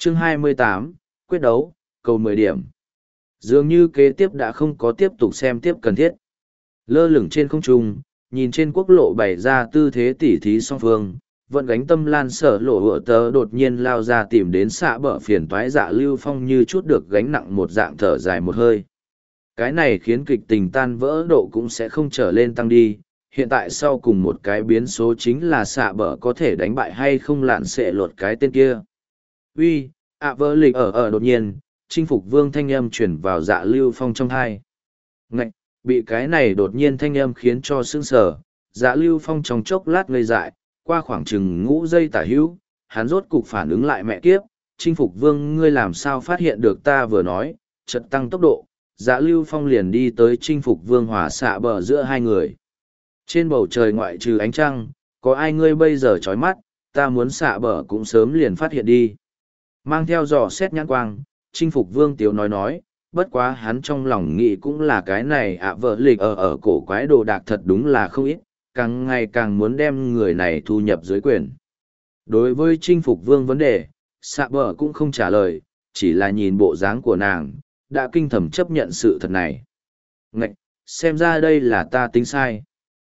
Chương 28, quyết đấu, cầu 10 điểm. Dường như kế tiếp đã không có tiếp tục xem tiếp cần thiết. Lơ lửng trên không trung, nhìn trên quốc lộ bày ra tư thế tỉ thí song phương, vận gánh tâm lan sở lộ hựa tớ đột nhiên lao ra tìm đến xạ bờ phiền toái Dạ Lưu Phong như chút được gánh nặng một dạng thở dài một hơi. Cái này khiến kịch tình tan vỡ độ cũng sẽ không trở lên tăng đi. Hiện tại sau cùng một cái biến số chính là xạ bờ có thể đánh bại hay không lạn xệ lột cái tên kia. Uy, vỡ lịch ở đột nhiên, chinh phục vương thanh âm chuyển vào Dạ Lưu Phong trong thai. Ngạch, bị cái này đột nhiên thanh âm khiến cho sững sờ, Dạ Lưu Phong trong chốc lát ngây dại, qua khoảng chừng ngũ giây tả hữu, hắn rốt cục phản ứng lại mẹ kiếp, chinh phục vương ngươi làm sao phát hiện được ta vừa nói, chợt tăng tốc độ, Dạ Lưu Phong liền đi tới chinh phục vương hỏa xạ bờ giữa hai người. Trên bầu trời ngoại trừ ánh trăng, có ai ngươi bây giờ chói mắt, ta muốn xạ bờ cũng sớm liền phát hiện đi. Mang theo dò xét nhãn quang, chinh phục vương tiếu nói, bất quá hắn trong lòng nghĩ cũng là cái này vợ lịch ở cổ quái đồ đạc thật đúng là không ít, càng ngày càng muốn đem người này thu nhập dưới quyền. Đối với chinh phục vương vấn đề, xạ bờ cũng không trả lời, chỉ là nhìn bộ dáng của nàng, đã kinh thầm chấp nhận sự thật này. Ngạch, xem ra đây là ta tính sai.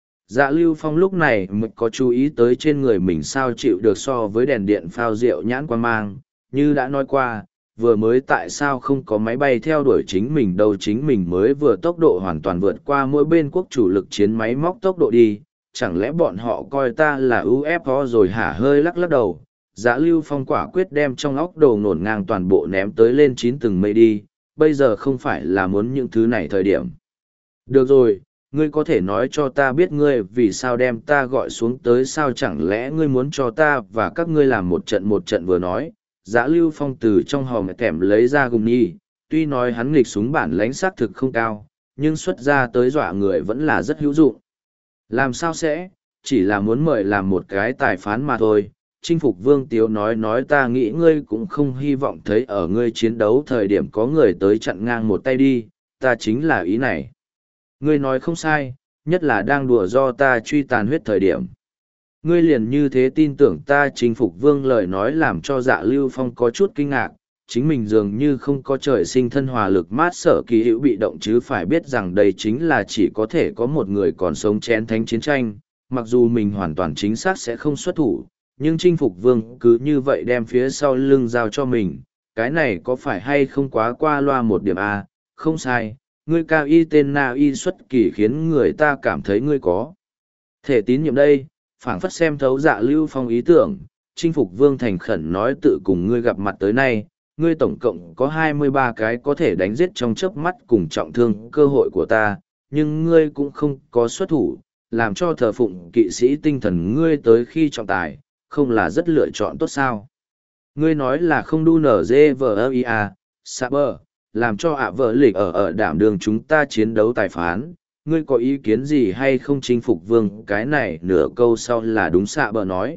Dạ Lưu Phong lúc này mới có chú ý tới trên người mình sao chịu được so với đèn điện phao rượu nhãn quan mang, như đã nói qua, vừa mới tại sao không có máy bay theo đuổi chính mình đâu, chính mình mới vừa tốc độ hoàn toàn vượt qua mỗi bên quốc chủ lực chiến máy móc tốc độ đi, chẳng lẽ bọn họ coi ta là UFO rồi hả? Hơi lắc lắc đầu, Dạ Lưu Phong quả quyết đem trong óc đồ ngổn ngang toàn bộ ném tới lên 9 tầng mây đi, bây giờ không phải là muốn những thứ này thời điểm. Được rồi, ngươi có thể nói cho ta biết ngươi vì sao đem ta gọi xuống tới sao, chẳng lẽ ngươi muốn cho ta và các ngươi làm một trận vừa nói. Dạ Lưu Phong từ trong hòm kèm lấy ra gùng nhi, tuy nói hắn nghịch súng bản lãnh xác thực không cao, nhưng xuất ra tới dọa người vẫn là rất hữu dụng. Làm sao sẽ, chỉ là muốn mời làm một cái tài phán mà thôi. Chinh phục vương tiếu nói ta nghĩ ngươi cũng không hy vọng thấy ở ngươi chiến đấu thời điểm có người tới chặn ngang một tay đi, ta chính là ý này. Ngươi nói không sai, nhất là đang đùa do ta truy tàn huyết thời điểm. Ngươi liền như thế tin tưởng ta. Chinh phục vương lời nói làm cho Dạ Lưu Phong có chút kinh ngạc, chính mình dường như không có trời sinh thân hòa lực mát sở kỳ hữu bị động, chứ phải biết rằng đây chính là chỉ có thể có một người còn sống chén thánh chiến tranh, mặc dù mình hoàn toàn chính xác sẽ không xuất thủ, nhưng chinh phục vương cứ như vậy đem phía sau lưng giao cho mình, cái này có phải hay không quá qua loa một điểm a? Không sai, ngươi cao y tên na y xuất kỳ khiến người ta cảm thấy ngươi có thể tín nhiệm đây. Phảng phất xem thấu Dạ Lưu Phong ý tưởng, chinh phục vương thành khẩn nói tự cùng ngươi gặp mặt tới nay, ngươi tổng cộng có 23 cái có thể đánh giết trong chớp mắt cùng trọng thương cơ hội của ta, nhưng ngươi cũng không có xuất thủ, làm cho thờ phụng kỵ sĩ tinh thần ngươi tới khi trọng tài, không là rất lựa chọn tốt sao? Ngươi nói là không đu nở dê vờ ia, Saber, làm cho vợ lịch ở đảm đường chúng ta chiến đấu tài phán, ngươi có ý kiến gì hay không? Chinh phục vương cái này nửa câu sau là đúng Saber nói.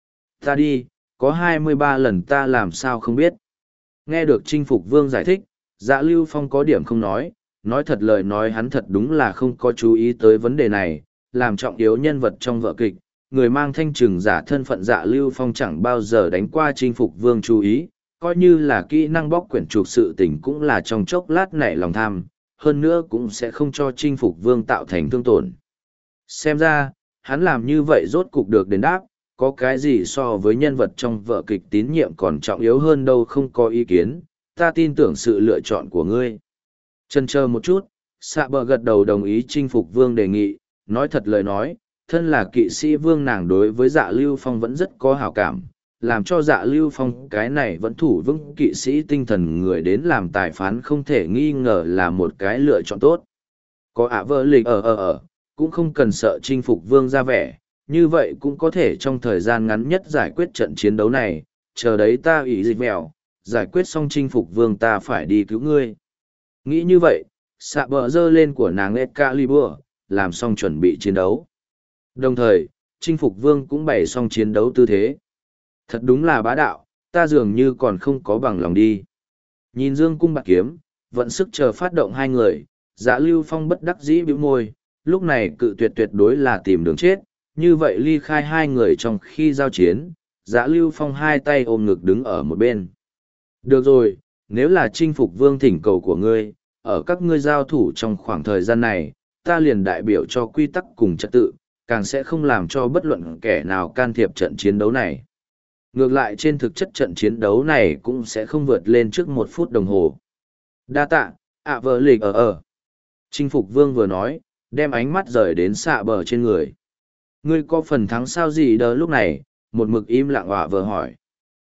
Ta đi, có 23 lần ta làm sao không biết. Nghe được chinh phục vương giải thích, Dạ Lưu Phong có điểm không nói thật lời nói hắn thật đúng là không có chú ý tới vấn đề này, làm trọng yếu nhân vật trong vở kịch, người mang thanh trừng giả thân phận Dạ Lưu Phong chẳng bao giờ đánh qua chinh phục vương chú ý, coi như là kỹ năng bóc quyển trục sự tình cũng là trong chốc lát nảy lòng tham, hơn nữa cũng sẽ không cho chinh phục vương tạo thành thương tổn. Xem ra, hắn làm như vậy rốt cục được đền đáp, có cái gì so với nhân vật trong vở kịch tín nhiệm còn trọng yếu hơn đâu. Không có ý kiến, ta tin tưởng sự lựa chọn của ngươi. Chần chờ một chút, xạ bờ gật đầu đồng ý chinh phục vương đề nghị, nói thật lời nói, thân là kỵ sĩ vương nàng đối với Dạ Lưu Phong vẫn rất có hảo cảm, làm cho Dạ Lưu Phong cái này vẫn thủ vững kỵ sĩ tinh thần người đến làm tài phán không thể nghi ngờ là một cái lựa chọn tốt. Có vợ lịch cũng không cần sợ chinh phục vương ra vẻ, như vậy cũng có thể trong thời gian ngắn nhất giải quyết trận chiến đấu này, chờ đấy ta ủy dịch mèo, giải quyết xong chinh phục vương ta phải đi cứu ngươi. Nghĩ như vậy, xạ bờ dơ lên của nàng Excalibur, làm xong chuẩn bị chiến đấu. Đồng thời, chinh phục vương cũng bày xong chiến đấu tư thế. Thật đúng là bá đạo, ta dường như còn không có bằng lòng đi. Nhìn dương cung bạc kiếm, vận sức chờ phát động hai người, Dạ Lưu Phong bất đắc dĩ bĩu môi, lúc này cự tuyệt tuyệt đối là tìm đường chết, như vậy ly khai hai người trong khi giao chiến, Dạ Lưu Phong hai tay ôm ngực đứng ở một bên. Được rồi, nếu là chinh phục vương thỉnh cầu của ngươi, ở các ngươi giao thủ trong khoảng thời gian này, ta liền đại biểu cho quy tắc cùng trật tự, càng sẽ không làm cho bất luận kẻ nào can thiệp trận chiến đấu này. Ngược lại trên thực chất trận chiến đấu này cũng sẽ không vượt lên trước 1 phút đồng hồ. Đa tạ, ạ vợ lịch ở. Chinh phục vương vừa nói, đem ánh mắt rời đến xạ bờ trên người. Ngươi có phần thắng sao gì đờ lúc này, một mực im lặng họa vợ hỏi.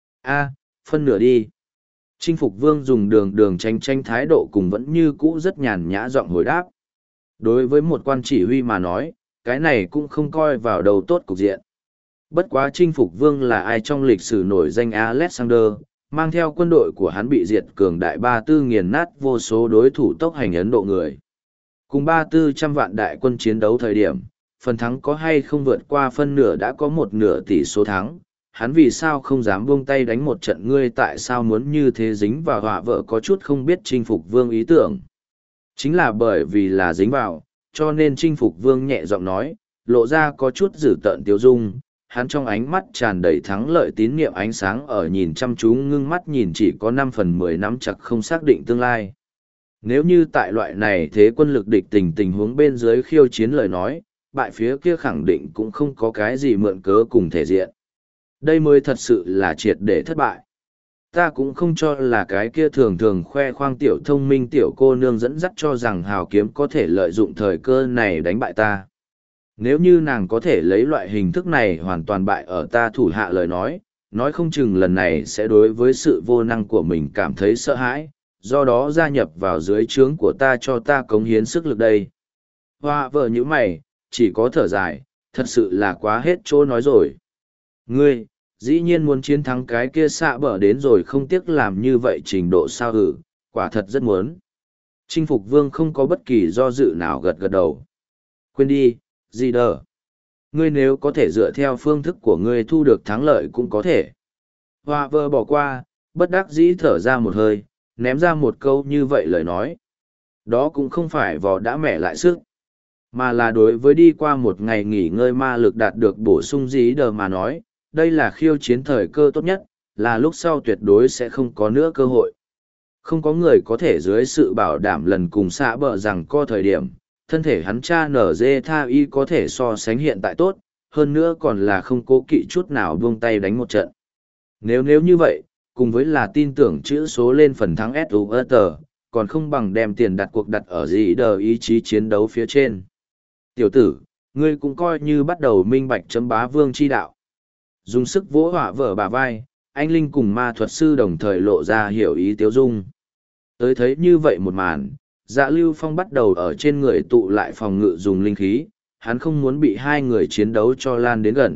Phân nửa đi. Chinh phục vương dùng đường tranh thái độ cùng vẫn như cũ rất nhàn nhã giọng hồi đáp. Đối với một quan chỉ huy mà nói, cái này cũng không coi vào đầu tốt cục diện. Bất quá chinh phục vương là ai trong lịch sử nổi danh Alexander, mang theo quân đội của hắn bị diệt cường đại 34 nghiền nát vô số đối thủ tốc hành Ấn Độ người. Cùng 3400 vạn đại quân chiến đấu thời điểm, phần thắng có hay không vượt qua phân nửa đã có 1/2 tỷ số thắng. Hắn vì sao không dám buông tay đánh một trận, ngươi tại sao muốn như thế dính vào họa vợ có chút không biết chinh phục vương ý tưởng. Chính là bởi vì là dính vào, cho nên chinh phục vương nhẹ giọng nói, lộ ra có chút dữ tợn tiêu dung, hắn trong ánh mắt tràn đầy thắng lợi tín niệm ánh sáng ở nhìn chăm chú ngưng mắt nhìn chỉ có 5/10 nắm chặt không xác định tương lai. Nếu như tại loại này thế quân lực địch tình huống bên dưới khiêu chiến lời nói, bại phía kia khẳng định cũng không có cái gì mượn cớ cùng thể diện. Đây mới thật sự là triệt để thất bại. Ta cũng không cho là cái kia thường khoe khoang tiểu thông minh tiểu cô nương dẫn dắt cho rằng hào kiếm có thể lợi dụng thời cơ này đánh bại ta. Nếu như nàng có thể lấy loại hình thức này hoàn toàn bại ở ta thủ hạ lời nói không chừng lần này sẽ đối với sự vô năng của mình cảm thấy sợ hãi, do đó gia nhập vào dưới trướng của ta cho ta cống hiến sức lực đây. Hoa vợ như mày, chỉ có thở dài, thật sự là quá hết chỗ nói rồi. Ngươi, dĩ nhiên muốn chiến thắng cái kia xạ bở đến rồi không tiếc làm như vậy trình độ sao hử, quả thật rất muốn. Chinh phục vương không có bất kỳ do dự nào gật gật đầu. Quên đi, gì đờ. Ngươi nếu có thể dựa theo phương thức của ngươi thu được thắng lợi cũng có thể. Hoa vợ bỏ qua, bất đắc dĩ thở ra một hơi, ném ra một câu như vậy lời nói. Đó cũng không phải vò đã mẻ lại sức, mà là đối với đi qua một ngày nghỉ ngơi ma lực đạt được bổ sung dí đờ mà nói, đây là khiêu chiến thời cơ tốt nhất, là lúc sau tuyệt đối sẽ không có nữa cơ hội. Không có người có thể dưới sự bảo đảm lần cùng xạ bờ rằng có thời điểm, thân thể hắn cha nở dê tha y có thể so sánh hiện tại tốt, hơn nữa còn là không cố kỵ chút nào buông tay đánh một trận. Nếu như vậy, cùng với là tin tưởng chữ số lên phần thắng SUT, còn không bằng đem tiền đặt cuộc đặt ở gì đờ ý chí chiến đấu phía trên. Tiểu tử, ngươi cũng coi như bắt đầu minh bạch chấm bá vương chi đạo. Dùng sức vỗ họa vở bả vai, anh Linh cùng ma thuật sư đồng thời lộ ra hiểu ý tiếu dung. Tới thấy như vậy một màn, Dạ Lưu Phong bắt đầu ở trên người tụ lại phòng ngự dùng linh khí, hắn không muốn bị hai người chiến đấu cho lan đến gần.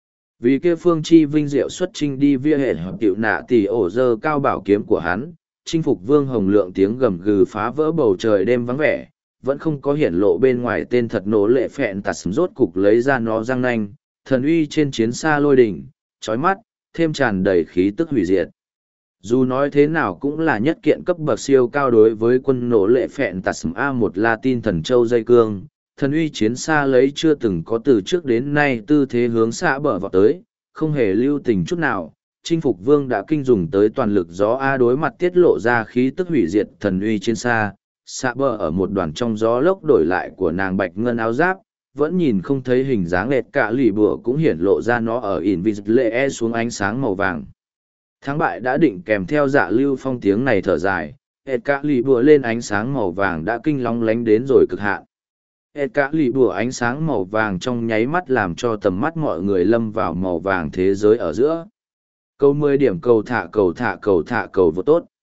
Vì kia phương chi vinh diệu xuất trinh đi via hệ hợp tiểu nạ tỷ ổ dơ cao bảo kiếm của hắn, chinh phục vương hồng lượng tiếng gầm gừ phá vỡ bầu trời đêm vắng vẻ, vẫn không có hiển lộ bên ngoài tên thật nổ lệ phẹn tạt rốt cục lấy ra nó răng nanh, thần uy trên chiến xa lôi đỉnh, chói mắt, thêm tràn đầy khí tức hủy diệt. Dù nói thế nào cũng là nhất kiện cấp bậc siêu cao đối với quân nổ lệ phẹn tạt A1 Latin thần châu dây cương, thần uy chiến xa lấy chưa từng có từ trước đến nay tư thế hướng xạ bờ vào tới, không hề lưu tình chút nào. Chinh phục vương đã kinh dùng tới toàn lực gió A đối mặt tiết lộ ra khí tức hủy diệt thần uy chiến xa, xạ bờ ở một đoàn trong gió lốc đổi lại của nàng bạch ngân áo giáp, vẫn nhìn không thấy hình dáng lệch cả lì bùa cũng hiển lộ ra nó ở Invisible xuống ánh sáng màu vàng. Thắng bại đã định kèm theo Dạ Lưu Phong tiếng này thở dài, hệt cả lì bùa lên ánh sáng màu vàng đã kinh long lánh đến rồi cực hạn. Hệt cả lì bùa ánh sáng màu vàng trong nháy mắt làm cho tầm mắt mọi người lâm vào màu vàng thế giới ở giữa. Câu 10 điểm cầu thả cầu vô tốt.